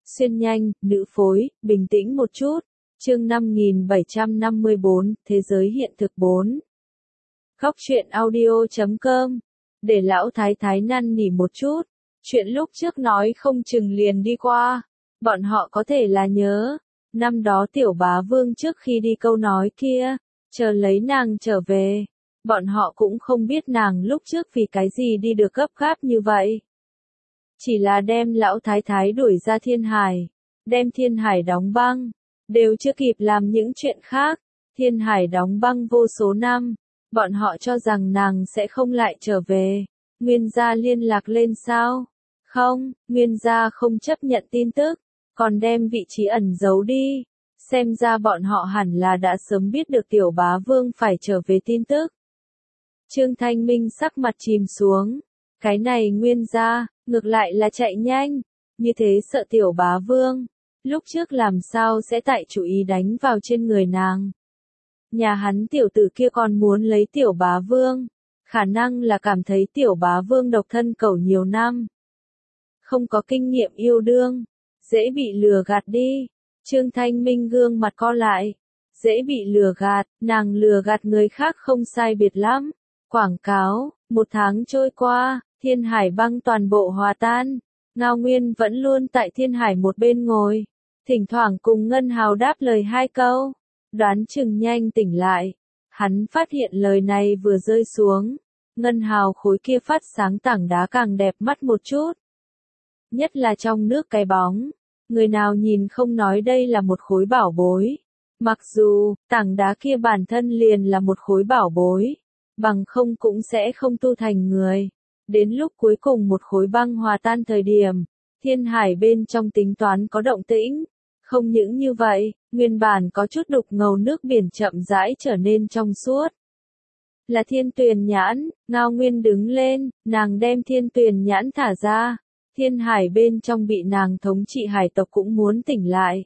Xuyên nhanh, nữ phối, bình tĩnh một chút. Chương 5754, Thế giới hiện thực 4. Khóc chuyện audio.com. Để lão thái thái năn nỉ một chút. Chuyện lúc trước nói không chừng liền đi qua. Bọn họ có thể là nhớ. Năm đó tiểu bá vương trước khi đi câu nói kia, chờ lấy nàng trở về. Bọn họ cũng không biết nàng lúc trước vì cái gì đi được gấp gáp như vậy. Chỉ là đem lão thái thái đuổi ra thiên hải, đem thiên hải đóng băng, đều chưa kịp làm những chuyện khác. Thiên hải đóng băng vô số năm, bọn họ cho rằng nàng sẽ không lại trở về. Nguyên gia liên lạc lên sao? Không, Nguyên gia không chấp nhận tin tức, còn đem vị trí ẩn giấu đi. Xem ra bọn họ hẳn là đã sớm biết được tiểu bá vương phải trở về tin tức. Trương Thanh Minh sắc mặt chìm xuống. Cái này Nguyên gia, ngược lại là chạy nhanh, như thế sợ tiểu bá vương. Lúc trước làm sao sẽ tại chủ ý đánh vào trên người nàng. Nhà hắn tiểu tử kia còn muốn lấy tiểu bá vương. Khả năng là cảm thấy tiểu bá vương độc thân cẩu nhiều năm. Không có kinh nghiệm yêu đương. Dễ bị lừa gạt đi. Trương Thanh Minh gương mặt co lại. Dễ bị lừa gạt, nàng lừa gạt người khác không sai biệt lắm. Quảng cáo, 1 tháng trôi qua, thiên hải băng toàn bộ hòa tan. Ngao Nguyên vẫn luôn tại thiên hải một bên ngồi. Thỉnh thoảng cùng Ngân Hào đáp lời 2 câu. Đoán chừng nhanh tỉnh lại. Hắn phát hiện lời này vừa rơi xuống. Ngân Hào khối kia phát sáng tảng đá càng đẹp mắt một chút. Nhất là trong nước cái bóng. Người nào nhìn không nói đây là một khối bảo bối. Mặc dù, tảng đá kia bản thân liền là một khối bảo bối. Bằng không cũng sẽ không tu thành người. Đến lúc cuối cùng một khối băng hòa tan thời điểm, thiên hải bên trong tính toán có động tĩnh. Không những như vậy, nguyên bản có chút đục ngầu nước biển chậm rãi trở nên trong suốt. Là thiên tuyền nhãn, Ngao Nguyên đứng lên, nàng đem thiên tuyền nhãn thả ra. Thiên hải bên trong bị nàng thống trị hải tộc cũng muốn tỉnh lại.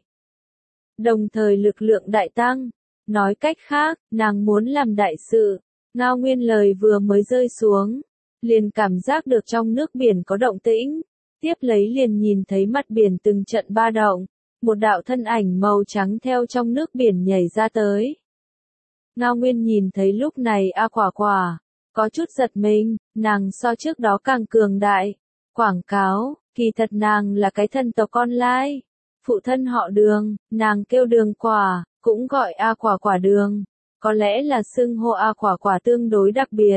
Đồng thời lực lượng đại tăng. Nói cách khác, nàng muốn làm đại sự. Ngao Nguyên lời vừa mới rơi xuống, liền cảm giác được trong nước biển có động tĩnh. Tiếp lấy liền nhìn thấy mặt biển từng trận ba động. Một đạo thân ảnh màu trắng theo trong nước biển nhảy ra tới. Ngao Nguyên nhìn thấy lúc này Quả Quả, có chút giật mình, nàng so trước đó càng cường đại. Quảng cáo, kỳ thật nàng là cái thân tộc con lai. Phụ thân họ Đường, nàng kêu Đường Quả, cũng gọi Quả Quả Đường. Có lẽ là xưng hô Quả Quả tương đối đặc biệt.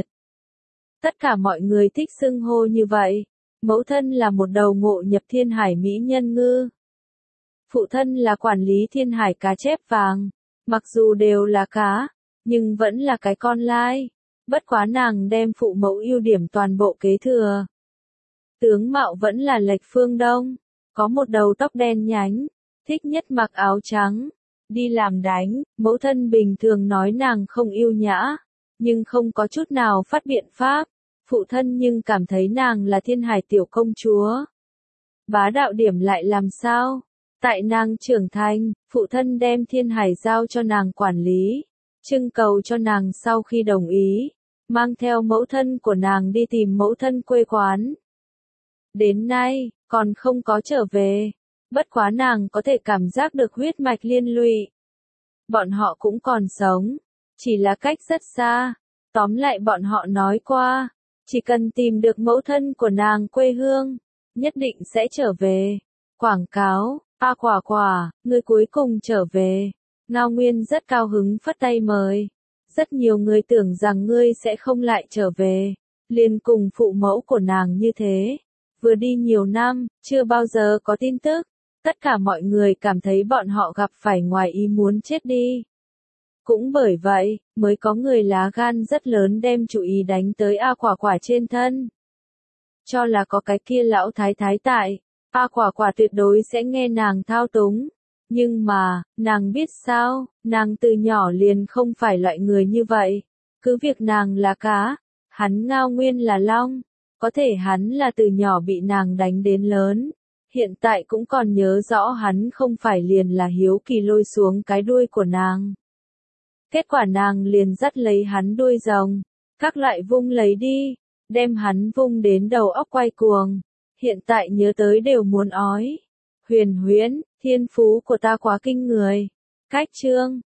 Tất cả mọi người thích xưng hô như vậy. Mẫu thân là một đầu ngộ nhập thiên hải mỹ nhân ngư. Phụ thân là quản lý thiên hải cá chép vàng. Mặc dù đều là cá, nhưng vẫn là cái con lai. Bất quá nàng đem phụ mẫu ưu điểm toàn bộ kế thừa. Tướng mạo vẫn là lệch phương Đông. Có một đầu tóc đen nhánh. Thích nhất mặc áo trắng. Đi làm đánh, mẫu thân bình thường nói nàng không yêu nhã. Nhưng không có chút nào phát biện pháp. Phụ thân nhưng cảm thấy nàng là thiên hải tiểu công chúa. Bá đạo điểm lại làm sao? Tại nàng trưởng thành, phụ thân đem thiên hải giao cho nàng quản lý. Trưng cầu cho nàng sau khi đồng ý. Mang theo mẫu thân của nàng đi tìm mẫu thân quê quán. Đến nay, còn không có trở về. Bất quá nàng có thể cảm giác được huyết mạch liên lụy. Bọn họ cũng còn sống. Chỉ là cách rất xa. Tóm lại bọn họ nói qua. Chỉ cần tìm được mẫu thân của nàng quê hương. Nhất định sẽ trở về. Quảng cáo, Quả Quả, người cuối cùng trở về. Ngao Nguyên rất cao hứng phất tay mời. Rất nhiều người tưởng rằng ngươi sẽ không lại trở về. Liền cùng phụ mẫu của nàng như thế. Vừa đi nhiều năm, chưa bao giờ có tin tức. Tất cả mọi người cảm thấy bọn họ gặp phải ngoài ý muốn chết đi. Cũng bởi vậy, mới có người lá gan rất lớn đem chủ ý đánh tới Quả Quả trên thân. Cho là có cái kia lão thái thái tại, Quả Quả tuyệt đối sẽ nghe nàng thao túng. Nhưng mà, nàng biết sao, nàng từ nhỏ liền không phải loại người như vậy. Cứ việc nàng là cá, hắn Ngao Nguyên là long. Có thể hắn là từ nhỏ bị nàng đánh đến lớn. Hiện tại cũng còn nhớ rõ hắn không phải liền là hiếu kỳ lôi xuống cái đuôi của nàng. Kết quả nàng liền dắt lấy hắn đuôi rồng. Các loại vung lấy đi. Đem hắn vung đến đầu óc quay cuồng. Hiện tại nhớ tới đều muốn ói. Huyền huyễn, thiên phú của ta quá kinh người. Cách chương